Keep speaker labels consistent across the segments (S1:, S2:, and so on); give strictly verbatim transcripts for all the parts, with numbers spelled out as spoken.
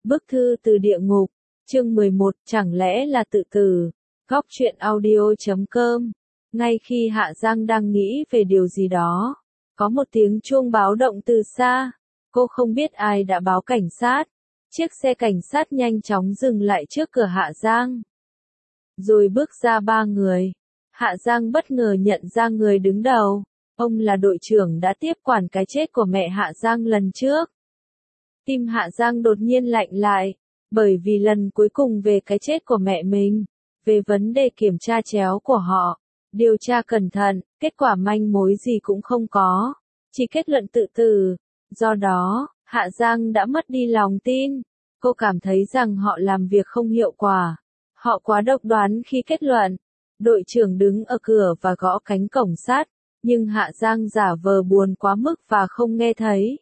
S1: Bức thư từ địa ngục, chương mười một, chẳng lẽ là tự tử. Góc truyện audio chấm com. Ngay khi Hạ Giang đang nghĩ về điều gì đó, có một tiếng chuông báo động từ xa. Cô không biết ai đã báo cảnh sát. Chiếc xe cảnh sát nhanh chóng dừng lại trước cửa Hạ Giang. Rồi bước ra ba người. Hạ Giang bất ngờ nhận ra người đứng đầu. Ông là đội trưởng đã tiếp quản cái chết của mẹ Hạ Giang lần trước. Tim Hạ Giang đột nhiên lạnh lại, bởi vì lần cuối cùng về cái chết của mẹ mình, về vấn đề kiểm tra chéo của họ, điều tra cẩn thận, kết quả manh mối gì cũng không có, chỉ kết luận tự tử. Do đó, Hạ Giang đã mất đi lòng tin. Cô cảm thấy rằng họ làm việc không hiệu quả. Họ quá độc đoán khi kết luận. Đội trưởng đứng ở cửa và gõ cánh cổng sắt, nhưng Hạ Giang giả vờ buồn quá mức và không nghe thấy.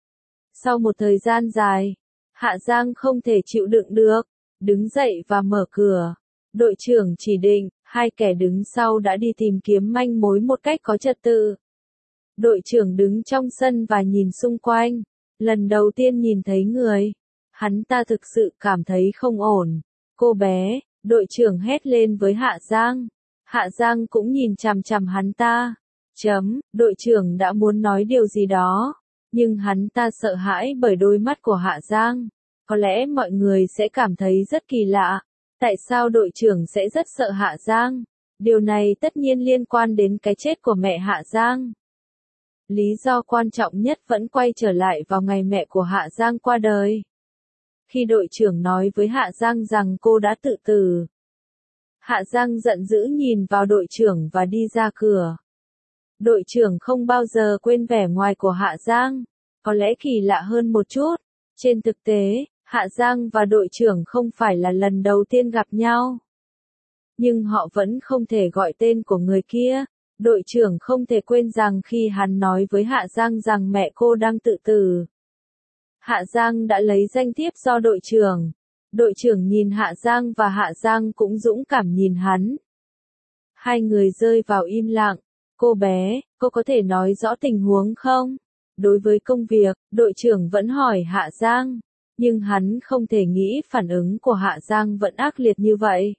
S1: Sau một thời gian dài, Hạ Giang không thể chịu đựng được, đứng dậy và mở cửa. Đội trưởng chỉ định, hai kẻ đứng sau đã đi tìm kiếm manh mối một cách có trật tự. Đội trưởng đứng trong sân và nhìn xung quanh. Lần đầu tiên nhìn thấy người, hắn ta thực sự cảm thấy không ổn. Cô bé, đội trưởng hét lên với Hạ Giang. Hạ Giang cũng nhìn chằm chằm hắn ta. Chấm, đội trưởng đã muốn nói điều gì đó, nhưng hắn ta sợ hãi bởi đôi mắt của Hạ Giang. Có lẽ mọi người sẽ cảm thấy rất kỳ lạ. Tại sao đội trưởng sẽ rất sợ Hạ Giang? Điều này tất nhiên liên quan đến cái chết của mẹ Hạ Giang. Lý do quan trọng nhất vẫn quay trở lại vào ngày mẹ của Hạ Giang qua đời. Khi đội trưởng nói với Hạ Giang rằng cô đã tự tử, Hạ Giang giận dữ nhìn vào đội trưởng và đi ra cửa. Đội trưởng không bao giờ quên vẻ ngoài của Hạ Giang, có lẽ kỳ lạ hơn một chút. Trên thực tế, Hạ Giang và đội trưởng không phải là lần đầu tiên gặp nhau. Nhưng họ vẫn không thể gọi tên của người kia. Đội trưởng không thể quên rằng khi hắn nói với Hạ Giang rằng mẹ cô đang tự tử, Hạ Giang đã lấy danh thiếp do đội trưởng. Đội trưởng nhìn Hạ Giang và Hạ Giang cũng dũng cảm nhìn hắn. Hai người rơi vào im lặng. Cô bé, cô có thể nói rõ tình huống không? Đối với công việc, đội trưởng vẫn hỏi Hạ Giang, nhưng hắn không thể nghĩ phản ứng của Hạ Giang vẫn ác liệt như vậy.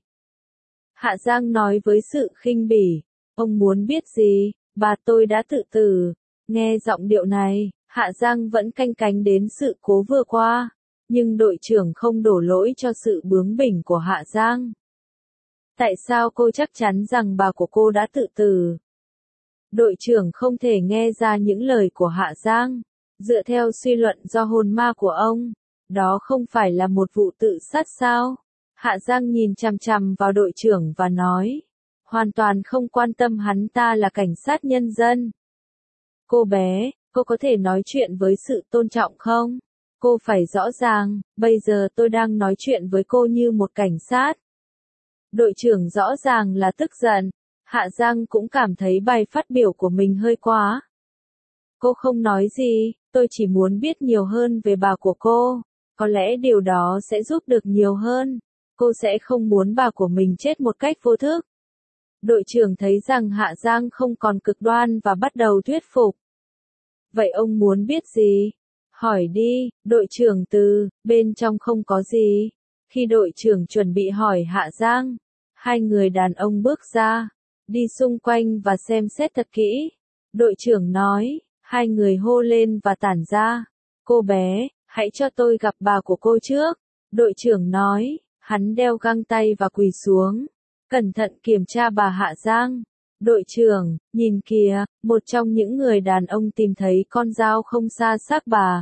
S1: Hạ Giang nói với sự khinh bỉ, ông muốn biết gì? Bà tôi đã tự tử. Nghe giọng điệu này, Hạ Giang vẫn canh cánh đến sự cố vừa qua, nhưng đội trưởng không đổ lỗi cho sự bướng bỉnh của Hạ Giang. Tại sao cô chắc chắn rằng bà của cô đã tự tử? Đội trưởng không thể nghe ra những lời của Hạ Giang. Dựa theo suy luận do hồn ma của ông, đó không phải là một vụ tự sát sao? Hạ Giang nhìn chằm chằm vào đội trưởng và nói, hoàn toàn không quan tâm hắn ta là cảnh sát nhân dân. Cô bé, cô có thể nói chuyện với sự tôn trọng không? Cô phải rõ ràng, bây giờ tôi đang nói chuyện với cô như một cảnh sát. Đội trưởng rõ ràng là tức giận. Hạ Giang cũng cảm thấy bài phát biểu của mình hơi quá. Cô không nói gì, tôi chỉ muốn biết nhiều hơn về bà của cô. Có lẽ điều đó sẽ giúp được nhiều hơn. Cô sẽ không muốn bà của mình chết một cách vô thức. Đội trưởng thấy rằng Hạ Giang không còn cực đoan và bắt đầu thuyết phục. Vậy ông muốn biết gì? Hỏi đi, đội trưởng từ, bên trong không có gì. Khi đội trưởng chuẩn bị hỏi Hạ Giang, hai người đàn ông bước ra, đi xung quanh và xem xét thật kỹ. Đội trưởng nói, hai người hô lên và tản ra. Cô bé, hãy cho tôi gặp bà của cô trước. Đội trưởng nói, hắn đeo găng tay và quỳ xuống. Cẩn thận kiểm tra bà Hạ Giang. Đội trưởng, nhìn kìa, một trong những người đàn ông tìm thấy con dao không xa xác bà.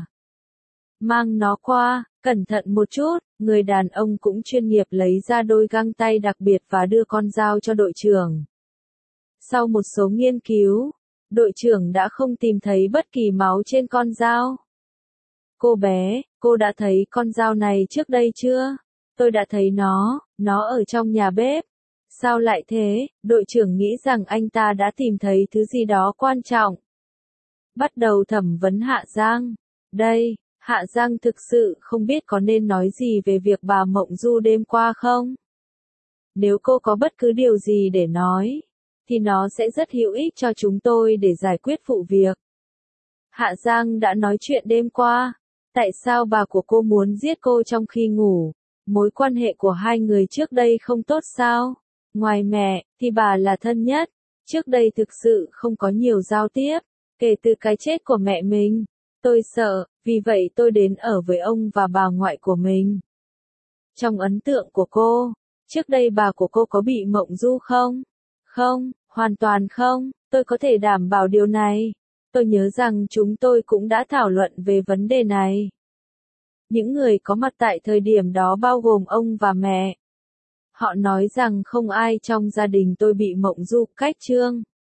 S1: Mang nó qua, cẩn thận một chút. Người đàn ông cũng chuyên nghiệp lấy ra đôi găng tay đặc biệt và đưa con dao cho đội trưởng. Sau một số nghiên cứu, đội trưởng đã không tìm thấy bất kỳ máu trên con dao. Cô bé, cô đã thấy con dao này trước đây chưa? Tôi đã thấy nó, nó ở trong nhà bếp. Sao lại thế? Đội trưởng nghĩ rằng anh ta đã tìm thấy thứ gì đó quan trọng. Bắt đầu thẩm vấn Hạ Giang. Đây, Hạ Giang thực sự không biết có nên nói gì về việc bà mộng du đêm qua không? Nếu cô có bất cứ điều gì để nói, thì nó sẽ rất hữu ích cho chúng tôi để giải quyết vụ việc. Hạ Giang đã nói chuyện đêm qua. Tại sao bà của cô muốn giết cô trong khi ngủ? Mối quan hệ của hai người trước đây không tốt sao? Ngoài mẹ, thì bà là thân nhất. Trước đây thực sự không có nhiều giao tiếp. Kể từ cái chết của mẹ mình, tôi sợ, vì vậy tôi đến ở với ông và bà ngoại của mình. Trong ấn tượng của cô, trước đây bà của cô có bị mộng du không? Không, hoàn toàn không, tôi có thể đảm bảo điều này. Tôi nhớ rằng chúng tôi cũng đã thảo luận về vấn đề này. Những người có mặt tại thời điểm đó bao gồm ông và mẹ. Họ nói rằng không ai trong gia đình tôi bị mộng du. Cách chương